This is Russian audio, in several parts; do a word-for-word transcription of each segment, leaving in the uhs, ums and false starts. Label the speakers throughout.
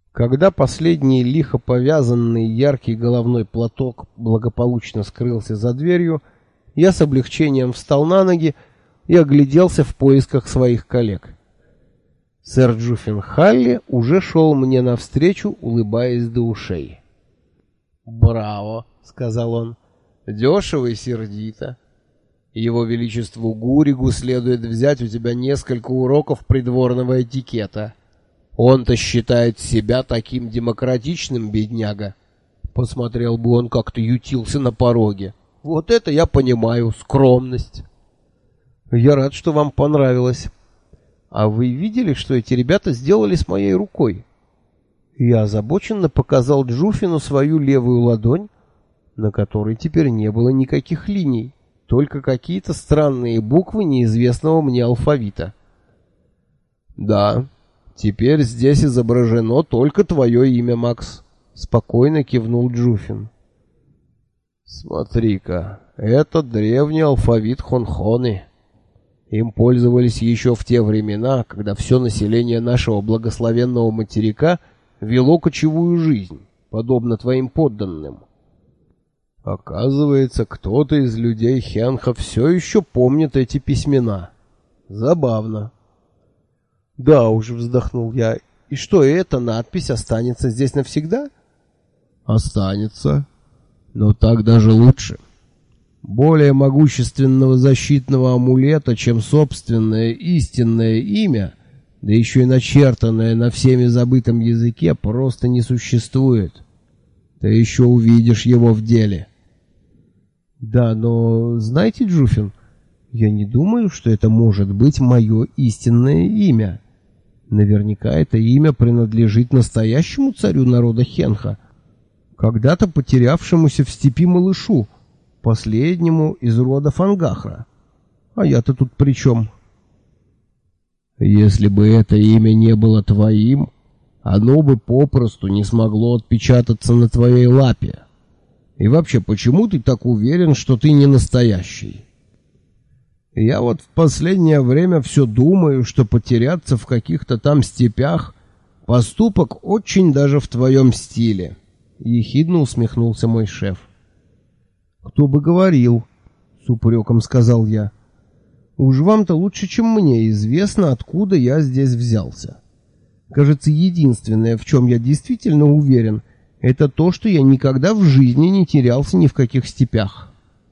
Speaker 1: Когда последний лихо повязанный яркий головной платок благополучно скрылся за дверью, я с облегчением встал на ноги и огляделся в поисках своих коллег. Сэр Джуффин Халли уже шел мне навстречу, улыбаясь до ушей. «Браво!» — сказал он. «Дешево и сердито. Его Величеству Гуригу следует взять у тебя несколько уроков придворного этикета. Он-то считает себя таким демократичным, бедняга. Посмотрел бы он, как ты ютился на пороге. Вот это я понимаю, скромность». «Я рад, что вам понравилось. А вы видели, что эти ребята сделали с моей рукой?» Я озабоченно показал Джуфину свою левую ладонь, на которой теперь не было никаких линий, только какие-то странные буквы неизвестного мне алфавита. «Да, теперь здесь изображено только твое имя, Макс», — спокойно кивнул Джуфин. «Смотри-ка, это древний алфавит Хонхоны. Им пользовались еще в те времена, когда все население нашего благословенного материка вело кочевую жизнь, подобно твоим подданным. Оказывается, кто-то из людей Хенха все еще помнит эти письмена. Забавно». «Да уж», — вздохнул я. «И что, эта надпись останется здесь навсегда?» «Останется. Но так даже лучше. Более могущественного защитного амулета, чем собственное истинное имя, да еще и начертанное на всеми забытом языке, просто не существует. Ты еще увидишь его в деле». «Да, но знаете, Джуфин, я не думаю, что это может быть мое истинное имя. Наверняка это имя принадлежит настоящему царю народа Хенха, когда-то потерявшемуся в степи малышу, последнему из рода Фангахра. А я-то тут при чем?» «Если бы это имя не было твоим, оно бы попросту не смогло отпечататься на твоей лапе. И вообще, почему ты так уверен, что ты не настоящий? Я вот в последнее время все думаю, что потеряться в каких-то там степях — поступок очень даже в твоем стиле», — ехидно усмехнулся мой шеф. «Кто бы говорил», — с упреком сказал я. «Уж вам-то лучше, чем мне, известно, откуда я здесь взялся. Кажется, единственное, в чем я действительно уверен, это то, что я никогда в жизни не терялся ни в каких степях».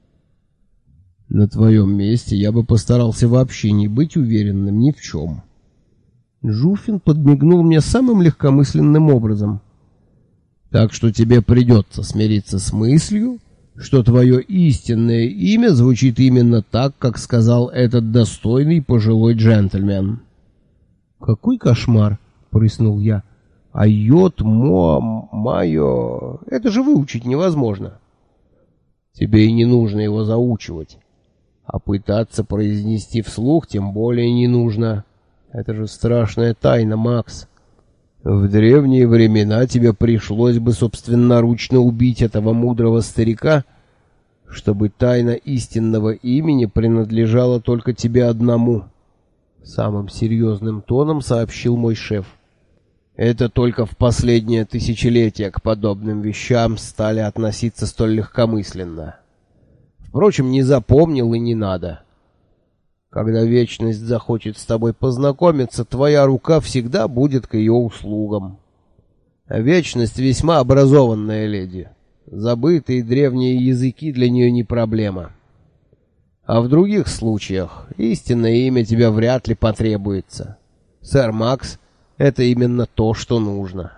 Speaker 1: «На твоем месте я бы постарался вообще не быть уверенным ни в чем». Джуфин подмигнул мне самым легкомысленным образом. «Так что тебе придется смириться с мыслью, что твое истинное имя звучит именно так, как сказал этот достойный пожилой джентльмен». «Какой кошмар!» — прыснул я. «Айот, мо, майо... Это же выучить невозможно». «Тебе и не нужно его заучивать. А пытаться произнести вслух тем более не нужно. Это же страшная тайна, Макс. В древние времена тебе пришлось бы собственноручно убить этого мудрого старика, чтобы тайна истинного имени принадлежала только тебе одному», — самым серьезным тоном сообщил мой шеф. «Это только в последнее тысячелетие к подобным вещам стали относиться столь легкомысленно. Впрочем, не запомнил и не надо. Когда вечность захочет с тобой познакомиться, твоя рука всегда будет к ее услугам. А вечность весьма образованная леди. Забытые древние языки для нее не проблема. А в других случаях истинное имя тебе вряд ли потребуется. Сэр Макс, это именно то, что нужно».